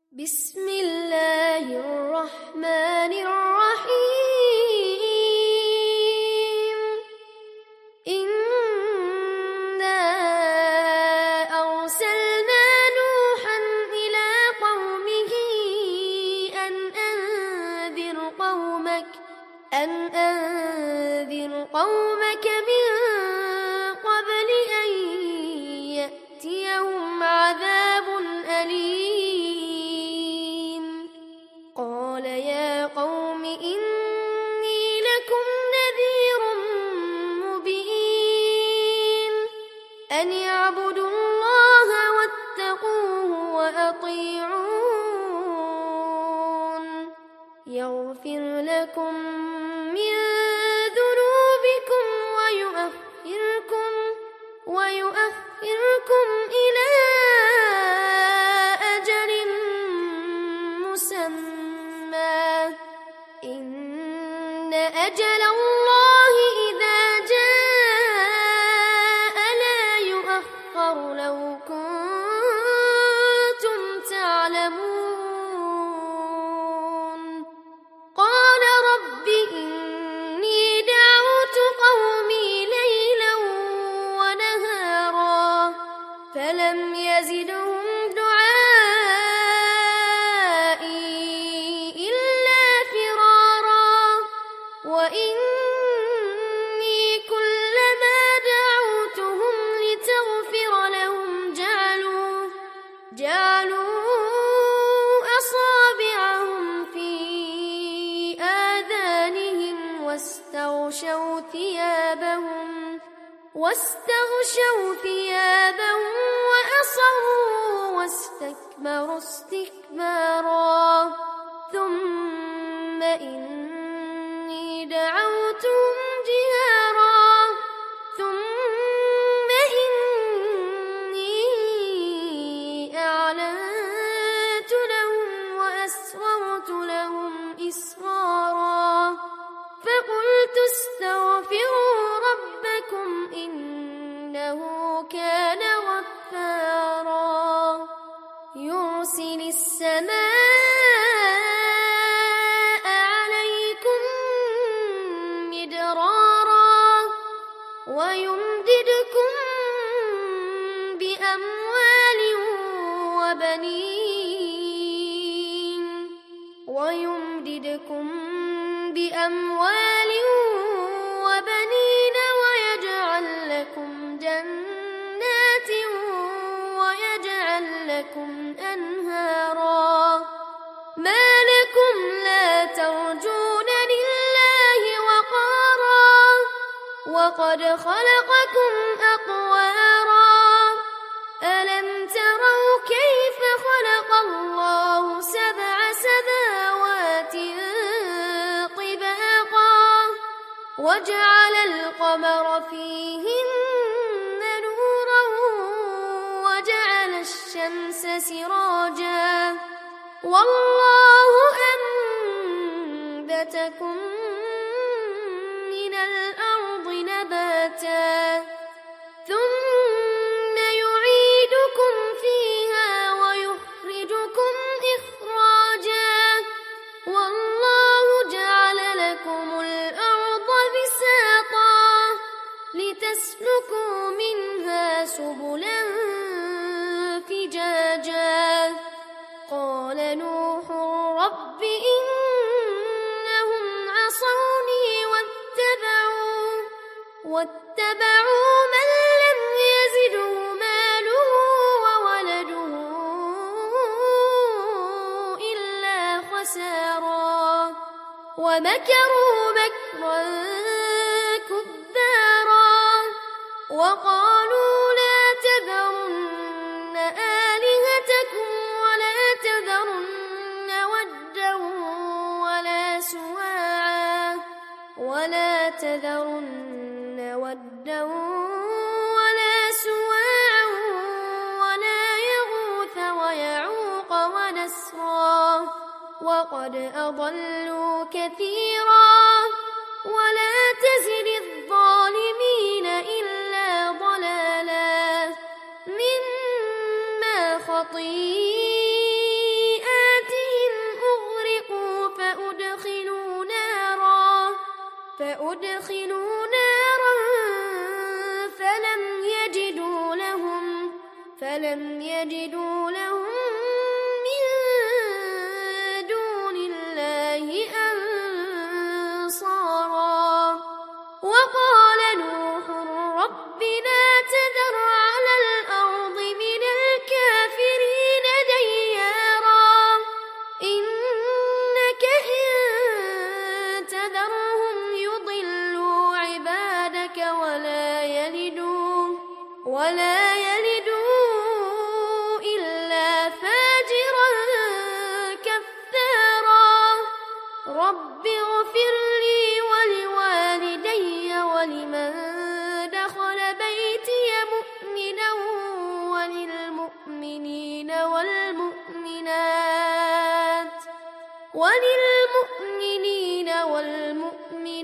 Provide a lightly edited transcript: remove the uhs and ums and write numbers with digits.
بسم الله الرحمن الرحيم إنا أرسلنا نوحا إلى قومه أن أنذر قومك من قبل أن يأتيهم عذاب أليم قال يا قوم إني لكم نذير مبين أن اعبدوا الله واتقوه وأطيعون يغفر لكم من ذنوبكم ويؤخركم إلى أجل مسمى إن أجل الله إذا جاء لا يؤخر لو كنتم تعلمون قال رب إني دعوت قومي ليلا ونهارا فلم يزدهم دعائي إلا فرارا وإني كلما دعوتهم لتغفر لهم جعلوا أصابعهم في آذانهم واستغشوا ثيابهم وأصروا واستكبروا استكبارا ثم إني دعوتهم جهارا ثم إني أعلنت لهم وأسررت لهم إسرارا فقلت استغفروا ربكم إنه كان غفارا يرسل السماء عليكم مدرارا ويمددكم بأموال وبنين ويجعل لكم جنات ويجعل لكم أنهارا ما لكم لا ترجون لله وقارا وقد خلقكم أطوارا ألم تروا كيف خلق الله 7 سماوات طباقا وجعل القمر فيهن نورا وجعل الشمس سراجا والله أنبتكم من الأرض نباتا ثم يعيدكم فيها ويخرجكم إخراجا والله جعل لكم الأرض بساطا لتسلكوا منها سبلا فجاجا قال نوح رب إنهم عصوني واتبعوا من لم يزده ماله وولده إلا خسارا ومكروا مكرا كبارا وقالوا لا تذرن آلهتكم ولا تذرن ودا ولا سواعا ولا يغوث ويعوق ونسرا وقد أضلوا كثيرا ولا تزد الظالمين إلا ضلالا مما خطيئاتهم وللمؤمنين والمؤمنات